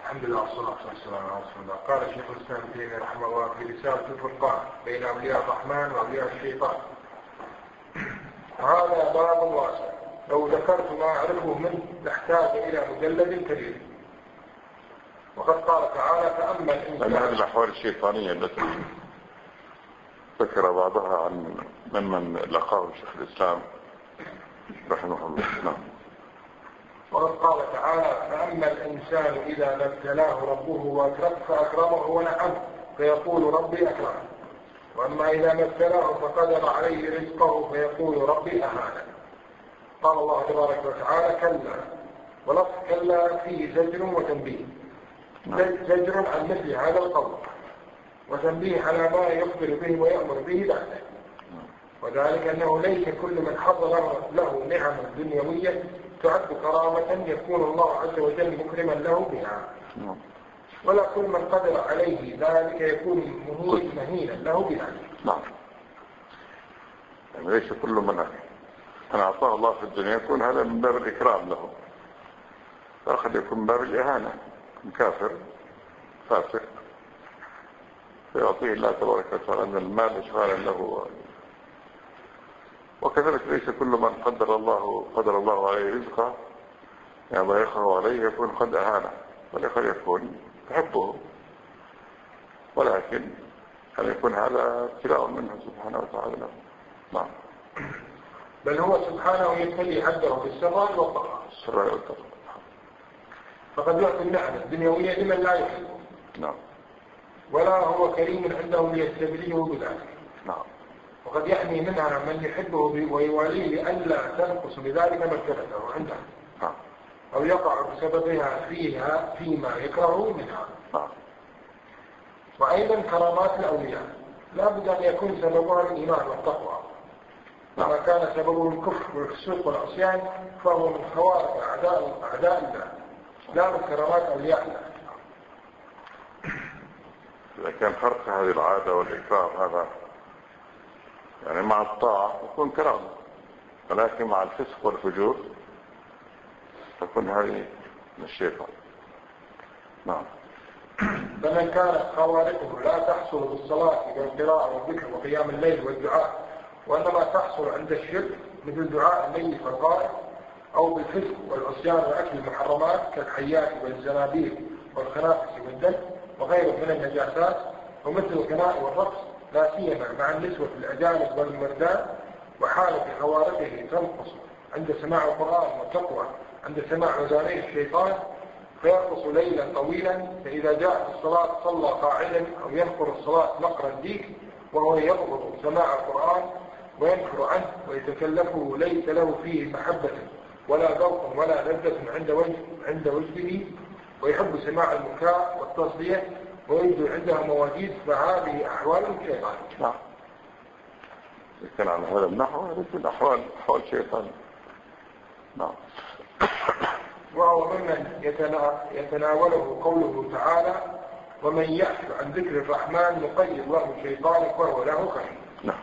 الحمد لله والصلاة والسلام على رسول الله. قال شيخ الإسلام ابن تيمية رحمه الله في رسالة الفرقان بين أولياء الرحمن وأولياء الشيطان: هذا باب واسع، لو ذكرت ما أعرفه منه لاحتاج إلى مجلد كبير. وقد قال تعالى: فأما الإنسان. هذه الأحوال الشيطانية التي ذكر بعضها عن ممن لقاه شيخ الإسلام رحمه الله. نعم. وقد قال تعالى: فأما الإنسان إذا ما ابتلاه ربه فأكرمه ونعمه فيقول ربي أكرمن، وأما إذا ما ابتلاه فقدر عليه رزقه فيقول ربي أهانن. قال الله تبارك وتعالى: كلا. ولفظ كلا فيه زجر وتنبيه. زجر عن مثل هذا القول، وتنبيه على ما يخبر به ويأمر به بعده، وذلك أنه ليس كل من حصل له نعم دنيوية تعد كرامة يكون الله عز وجل مكرما له بها، ولا كل من قدر عليه ذلك يكون مهينا له بذلك. نعم. يعني ليس كل من أعطاه الله في الدنيا يكون هذا من باب الإكرام له، فقد يكون من باب الإهانة، كافر فاسق فيعطيه الله تبارك وتعالى من المال إشغالا له. وكذلك ليس كل من قدر الله عليه رزقه يعني ضيقه عليه يكون قد أهانه، بل قد يكون يحبه، ولكن أن يكون هذا ابتلاء منه سبحانه وتعالى له. نعم. بل هو سبحانه يبتلي عبده بالسراء والضراء، فقد يعطي النعمة الدنيوية لمن لا يحبه. نعم. ولا هو كريم عنده ليستبدله بذلك. نعم. وقد يحمي منها من يحبه ويواليه لئلا تنقص بذلك مرتبته عنده، أو يقع بسببها فيما يكره منها. وأيضا كرامات الأولياء لا بد أن يكون سببها الإيمان والتقوى، وما كان سببه الكفر والفسوق والعصيان فهو من خوارق أعداء الله، لا من كرامات أولياء الله. إذا كان خرق هذه العادة والإكرام هذا يعني مع الطاعة يكون كرامة، ولكن مع الفسق والفجور تكون هذه من الشيطان. نعم. فمن كانت خوارقه لا تحصل بالصلاة والقراءة والذكر وقيام الليل والدعاء، وإنما تحصل عند الشرك مثل دعاء الليل والغائب، أو بالفسق والعصيان وأكل المحرمات كالحيات والزنابيل والخنافس والدم وغيره من النجاسات، ومثل الغناء والرقص لا سيما مع النسوة الأجانب والمردان. وحالة خوارقه تنقص عند سماع القرآن والتقوى عند سماع أذاني الشيطان، فيرقص ليلا طويلا، فإذا جاء الصلاة صلى قاعدا، أو ينقر الصلاة نقر الديك وهو يبغض سماع القرآن وينكر عنه ويتكلفه ليس له فيه محبة ولا ذوق ولا لذة عند وجهه، ويحب سماع البكاء والتصدية ويجد عندها مواجيد، فهذه أحوال الشيطان. نعم. كان على هذا النحو هذه أحوال شيطان. نعم. وهو ممن يتناوله قوله تعالى: ومن يعش عن ذكر الرحمن نقيض له شيطانا فهو له قرين. نعم.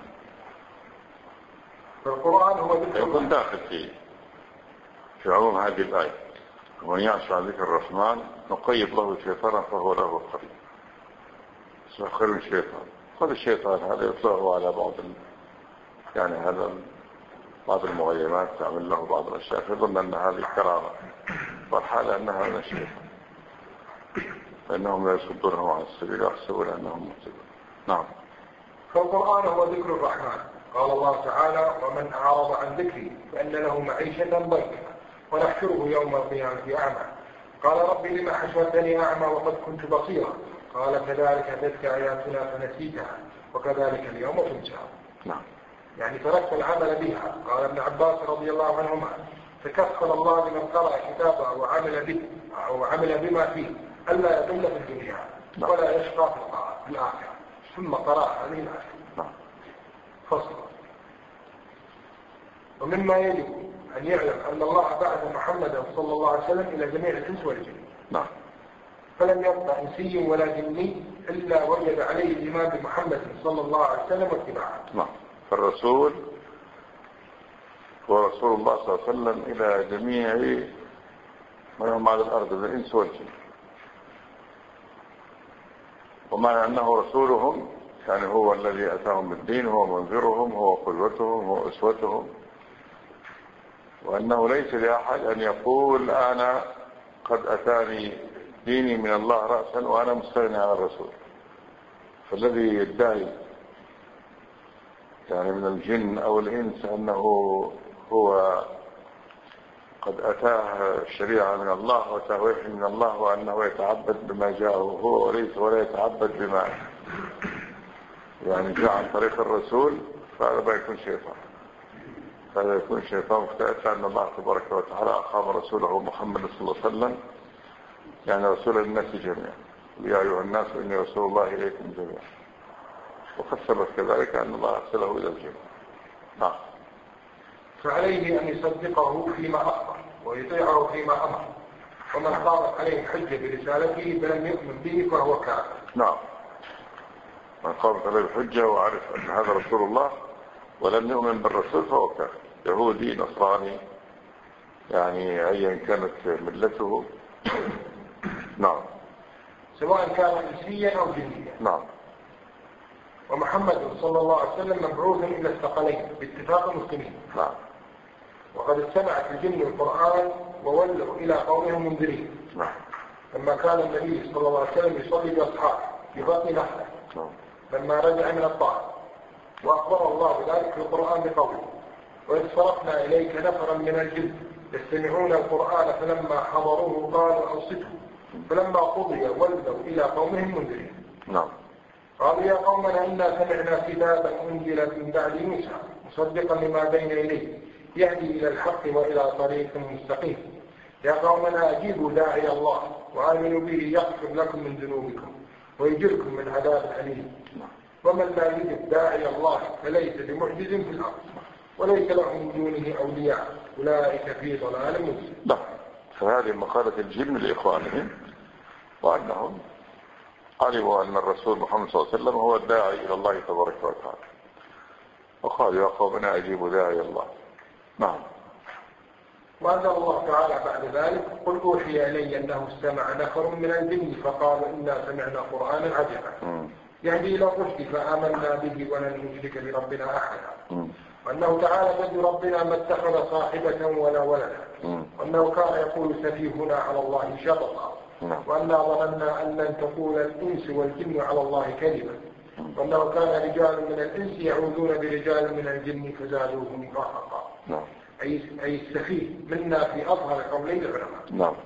فالقرآن هو ذكر يكون داخل في عموم هذه الآية: ومن يعش عن ذكر الرحمن نقيض له شيطانا فهو له قرين. سخر الشيطان، هذا الشيطان هذا يطلعه على يعني هذا بعض المغيبات تعمل له بعض الأشياء فيظن أن هذه كرامة، والحالة أنها من الشيطان، فإنهم لا يصدونهم عن السبيل ويحسبون أنهم مهتدون. نعم. فالقرآن هو ذكر الرحمن. قال الله تعالى: ومن أعرض عن ذكري فإن له معيشة ضنكا ونحشره يوم القيامة أعمى. قال: ربي لما حشرتني أعمى وقد كنت بصيرا. قال: كذلك أتتك آياتنا فنسيتها وكذلك اليوم تنسى. نعم. يعني تركت العمل بها. قال ابن عباس رضي الله عنهما: تكفل الله لمن قرأ كتابه وعمل به أو عمل بما فيه ألا يضل في الدنيا ولا يشقى في الآخرة. ثم قرأ هذه الآية. فصل. ومما يجب أن يعلم أن الله بعث محمدا صلى الله عليه وسلم إلى جميع الإنس والجن. نعم. فلم يبقى إنسي ولا جني إلا وجد عليه الإيمان بمحمد صلى الله عليه وسلم واتباعه. نعم. فالرسول هو رسول الله صلى الله عليه وسلم إلى جميع من هم على الأرض من الإنس والجن، ومعنى أنه رسولهم يعني هو الذي أتاهم بالدين، هو منذرهم، هو قدوتهم، هو أسوتهم، وأنه ليس لأحد أن يقول أنا قد أتاني ديني من الله رأسا وأنا مستغني عن الرسول. فالذي يدعي يعني من الجن أو الإنس أنه هو قد أتاه الشريعة من الله وأتاه وحي من الله وأنه يتعبد بما جاءه هو وليس ولا يتعبد بما يعني جاء عن طريق الرسول، فهذا ما يكون شيطان. هذا يكون شيطان مختلف، لأن الله تبارك وتعالى أقام رسوله محمد صلى الله عليه وسلم يعني رسول الناس جميعا. يا أيها الناس إني رسول الله إليكم جميعا، وقد ثبت كذلك أن الله أرسله إلى الجميع. نعم. فعليه أن يصدقه فيما أخبر ويطيعه فيما أمر، ومن قامت عليه الحجة برسالته فلم يؤمن به فهو كافر. نعم، من قامت عليه الحجة وعرف أن هذا رسول الله ولم يؤمن بالرسول فهو كافر، يهودي نصراني يعني أيا كانت ملته. نعم، سواء كان إنسيا أو جنيا. نعم. ومحمد صلى الله عليه وسلم مبعوث إلى الثقلين باتفاق المسلمين. نعم. وقد استمعت الجن القرآن وولوا إلى قومهم منذرين. نعم. لما كان النبي صلى الله عليه وسلم يصلي بأصحابه في بطن نخلة لما رجع من الطائف، وأخبر الله بذلك في القرآن بقوله: وإذ صرفنا إليك نفرا من الجن يستمعون القرآن فلما حضروه قالوا أنصتوا فلما قضي ولوا إلى قومهم منذرين. نعم. قالوا يا قومنا إنا سمعنا كتابا أنزل من بعد موسى مصدقا لما بين يديه يهدي إلى الحق وإلى طريق مستقيم. يا قومنا أجيبوا داعي الله وآمنوا به يغفر لكم من ذنوبكم ويجركم من عذاب أليم. ومن لا يجب داعي الله فليس بمعجز في الأرض وليس له من دونه أولياء أولئك في ضلال مبين. نعم. فهذه مقالة الجن لإخوانهم، وأنهم علموا أن الرسول محمد صلى الله عليه وسلم هو الداعي إلى الله تبارك وتعالى، وقالوا يا قومنا أجيبوا داعي الله. نعم. وأنزل الله تعالى بعد ذلك: قل أوحي إلي أنه استمع نفر من الجن فقالوا إنا سمعنا قرآنا عجبا يهدي إلى الرشد فآمنا به ولن نشرك بربنا أحدا. وأنه تعالى جد ربنا ما اتخذ صاحبة ولا ولدا، وأنه كان يقول سفيهنا على الله شططا، وأنا ظننا أن لن تقول الإنس والجن على الله كذبا، وأنه كان رجال من الإنس يعوذون برجال من الجن فزادوهم رهقا. أي السفيه منا في أظهر قولي العلماء. نعم.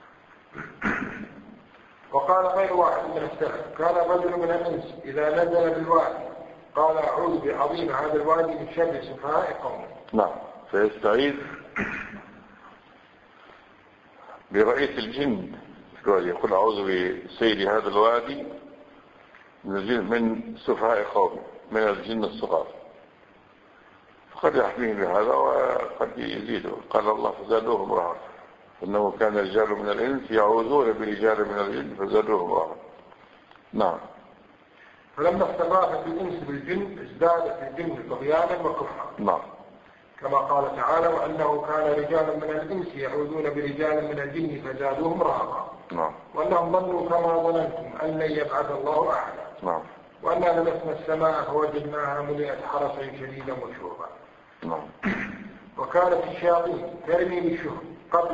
وقال غير واحد من السلف: كان رجل من الإنس إذا نزل بالوادي قال أعوذ بعظيم هذا الوادي من شر سفهاء قومه. نعم. فيستعيذ برئيس الجن يقول أعوذ بسيد هذا الوادي من سفهاء قومه من الجن الصغار، فقد يحميه بهذا وقد يزيده. قال الله فزادوهم رهقا، إنه كان رجال من الإنس يعوذون برجال من الجن فزادوهم رهقا. نعم. فلما استغاثت الإنس بالجن ازدادت الجن طغيانا وكفرا. نعم. كما قال تعالى: وأنه كان رجال من الإنس يعوذون برجال من الجن فزادوهم رهقا. نعم. وأنهم ظنوا كما ظننتم أن لن يبعث الله أحدا. نعم. وأنا لمسنا السماء فوجدناها ملئت حرسا شديدا وشهبا. نعم. وكانت الشياطين ترمي بالشهب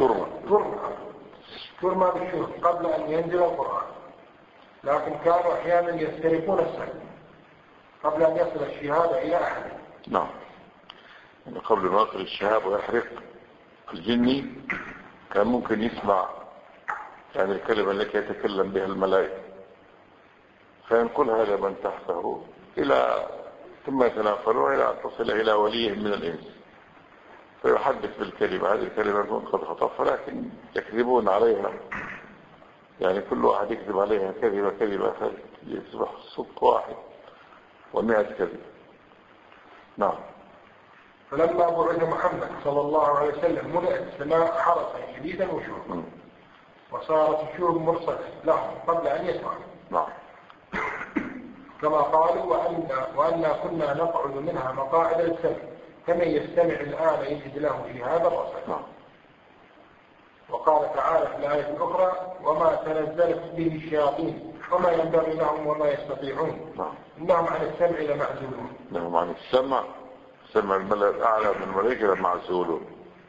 ترمى بالشهب قبل أن ينزل القرآن، لكن كانوا أحيانا يسترقون السمع قبل أن يصل الشهاب إلى أحد. نعم. قبل ما يصل الشهاب ويحرق الجني كان ممكن يسمع يعني الكلمة التي يتكلم بها الملائكة، فينقلها إلى من تحته ثم يتناقلوها إلى أن تصل إلى وليه من الإنس فيحدث بالكلمة. هذه الكلمة تكون قد خطفها لكن يكذبون عليها، يعني كل واحد يكذب عليها كذبة يصبح صدق واحد و100 كذب. نعم. فلما بعث محمد صلى الله عليه وسلم ملئت السماء حرسا شديدا وشهبا، وصارت الشهب مرصدة لهم قبل أن يسمعوا. نعم. كما قالوا: وأنا كنا نقعد منها مقاعد للسمع فمن يستمع الآن يجد له في هذا الرصد. نعم. وقال تعالى في الآية الأخرى: وما تنزلت به الشياطين وما ينبغي لهم وما يستطيعون. إنهم عن السمع لمعزولون. إنهم عن السمع الملأ الأعلى من الملائكة لمعزولون،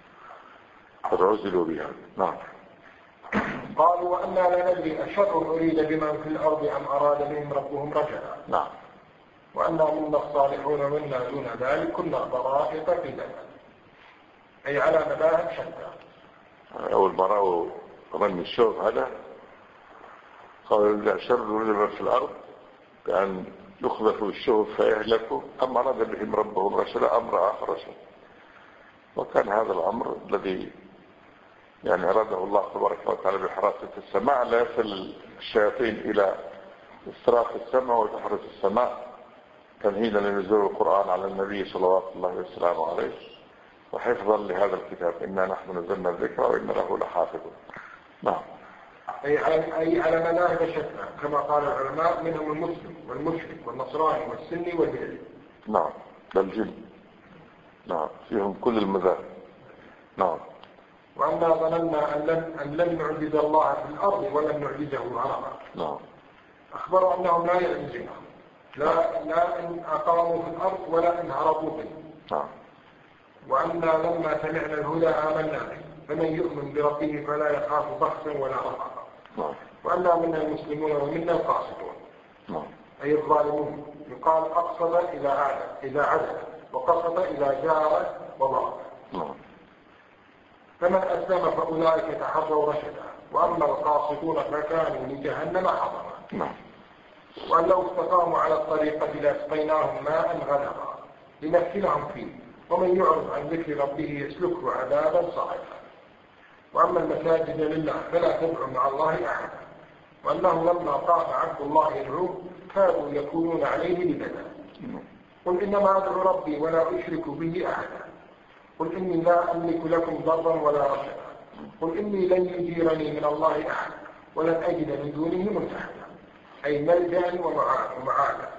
قد عزلوا بها. نعم. قالوا وأنا لا ندري أشر أريد بمن في الأرض أم أراد بهم ربهم رشدا. نعم. وأنا منا الصالحون ومنا دون ذلك كنا طرائق قدما، أي على مذاهب شتى. أول ما رأوا رمي الشوك هذا قالوا لا شر أريد في الأرض بأن يخذفوا الشوك فيهلكوا، أم أراد بهم ربهم رشدا أمر آخر رشد. وكان هذا الأمر الذي يعني أراده الله تبارك وتعالى بحراسة السماء، لا يصل الشياطين إلى استراق السماء وتحرس السماء تمهيدا لنزول القرآن على النبي صلى الله عليه وسلم وحفظا لهذا الكتاب. إنا نحن نزلنا الذكر وإنا له لحافظون. نعم. أي على مذاهب شتى كما قال العلماء، منهم المسلم والمشرك والنصراني والسني والبدعي. نعم. بالجن. نعم. فيهم كل المذاهب. نعم. وأنا ظننا أن لن نعجز الله في الأرض ولن نعجزه هربا. نعم. أخبروا أنهم لا يعجزون، لا إن أقاموا في الأرض ولا إن هربوا به. نعم. وأنا لما سمعنا الهدى آمنا به فمن يؤمن بربه فلا يخاف بخسا ولا رهقا. نعم. وأنا منا المسلمون ومنا القاسطون. نعم. أي الظالمون. يقال أقصد إذا عدل وقصد إذا جار وضرب. نعم. فمن أسلم فأولئك تحروا رشدا، وأما القاسطون فكانوا لجهنم حطبا. نعم. وأن لو استقاموا على الطريقة لأسقيناهم ماء غدقا لنفتنهم فيه، ومن يعرض عن ذكر ربه يسلكه عذابا صعدا. وأما المساجد لله فلا تدعوا مع الله أحدا، وأنه لما قام عبد الله يدعوه كانوا يكونون عليه لبدا. قل إنما أدعو ربي ولا أشرك به أحدا. قل إني لا أملك لكم ضرا ولا رشدا. قل إني لن يجيرني من الله أحد ولن أجد من دونه ملتحدا، أي ملجأ ومعادا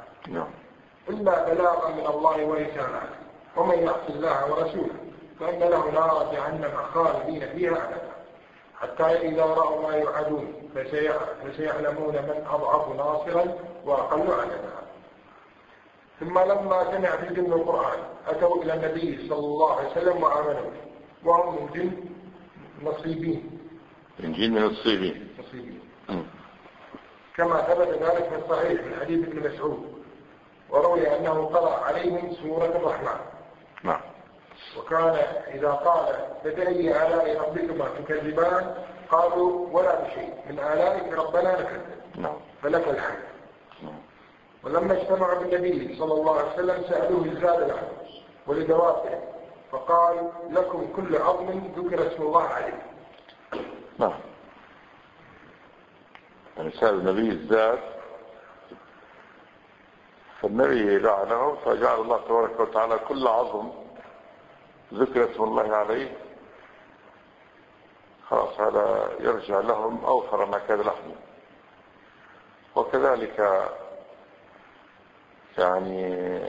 إلا بلاغا من الله ورسالاته. ومن يعص الله ورسوله فإن له نار جهنم خالدين فيها أبدا، حتى إذا رأوا ما يوعدون فسيعلمون من أضعف ناصرا وأقل عددا. ثم لما سمع في الجن القرآن أتوا إلى النبي صلى الله عليه وسلم وآمنوا، وهم من جن نصيبين. من جن نصيبين. كما ثبت ذلك في الصحيح من حديث ابن مسعود، وروي أنه قرأ عليهم سورة الرحمن. نعم. وكان إذا قال فبأي آلاء ربكما تكذبان قالوا ولا بشيء من آلائك ربنا نكذب فلك الحمد. ولما اجتمعوا بالنبي صلى الله عليه وسلم سألوه الزاد له ولدوابه، فقال لكم كل عظم ذكر اسم الله عليه. نعم. يعني سأل النبي الزاد، فالنبي لعنه فجعل الله تبارك وتعالى كل عظم ذكر اسم الله عليه خلاص هذا يرجع لهم أوفر ما كان لحمه. وكذلك يعني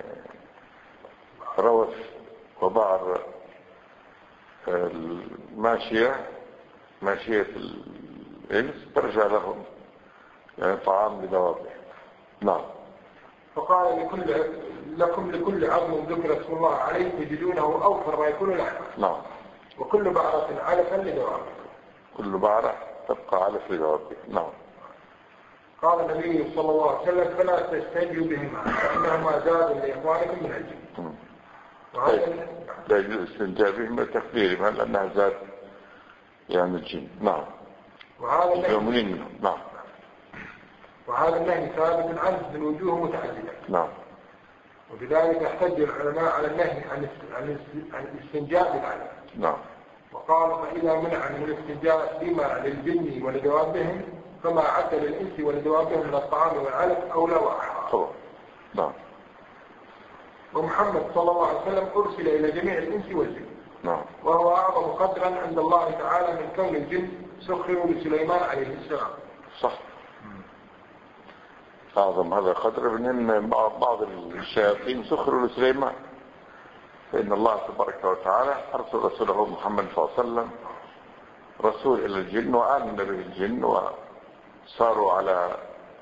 روث وبعر الماشية ماشية الإنس ترجع لهم يعني طعام لدوابه. نعم. فقال لكم لكل عظم ذكر اسم الله عليه تجدونه أوفر ما يكون لحمه. نعم. وكل بعرة علفا لدوابه. كل بعرة تبقى علف لدوابه. نعم. قال النبي صلى الله عليه وسلم فلا تستنجوا بهما فإنهما زاد لإخوانكم من الجن. لا يجوز الاستنجاء بهما تكفيرهما لأنها زاد يعني الجن. نعم. وهذا النهي ثابت عنه من وجوه متعددة. نعم. وبذلك يحتج العلماء على النهي عن الاستنجاء بالعلم. نعم. وقال فإذا منع من الاستنجاء بما للجن ولدوابهم فما عد للإنس ولدوابهم من الطعام والعلف أولى وأحرى. نعم. ومحمد صلى الله عليه وسلم أرسل إلى جميع الإنس والجن. نعم. وهو أعظم قدرا عند الله تعالى من كون الجن سخروا لسليمان عليه السلام. صح. أعظم هذا قدر من أن بعض الشياطين سخروا لسليمان، فإن الله تبارك وتعالى أرسل رسوله محمد صلى الله عليه وسلم رسول إلى الجن وآمن به الجن وصاروا على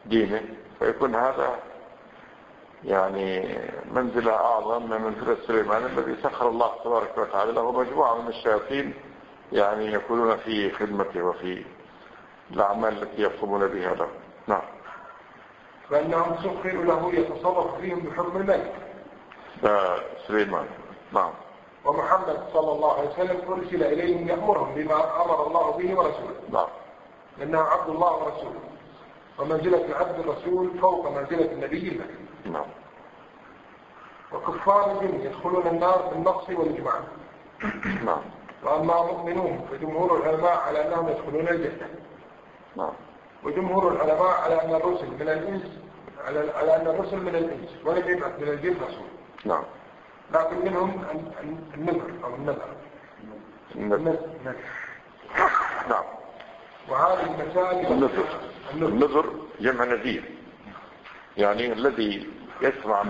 دينه، فيكون هذا يعني منزلة أعظم من منزلة سليمان الذي سخر الله تبارك وتعالى له مجموعة من الشياطين يعني يكونون في خدمته وفي الأعمال التي يقومون بها له. نعم. فإنهم سخروا له يتصرف فيهم بحكم الملك سليمان. نعم. ومحمد صلى الله عليه وسلم أرسل إليهم يأمرهم بما أمر الله به ورسوله. نعم. لأنه عبد الله ورسوله، ومنزلة العبد الرسول فوق منزلة النبي المكي. نعم. وكفار الجن يدخلون النار بالنص والإجماع. نعم. وأما مؤمنون فجمهور العلماء على أنهم يدخلون الجنة. نعم. وجمهور العلماء على أن الرسل من الإنس على أن الرسل من الإنس ولم يبعث من الجن رسول. نعم. لكن منهم النذر أو النذر. نعم. وهذه المسائل النذر جمع نذير، يعني الذي يسمع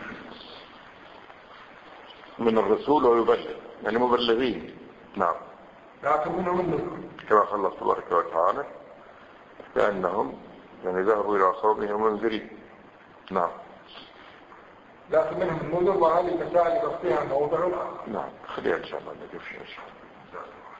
من الرسول ويبلغ، يعني مبلغين. نعم. لكن منهم النذر كما قال الله تبارك وتعالى كأنهم يعني ذهبوا إلى قومهم منذرين. نعم. لكن منهم النذر، وهذه المسائل بسطها موضع آخر. نعم. خليها إن شاء الله نجيب فيها إن شاء الله.